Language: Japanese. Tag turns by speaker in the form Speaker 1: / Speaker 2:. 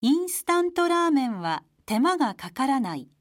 Speaker 1: インスタントラーメンは手間がかからない。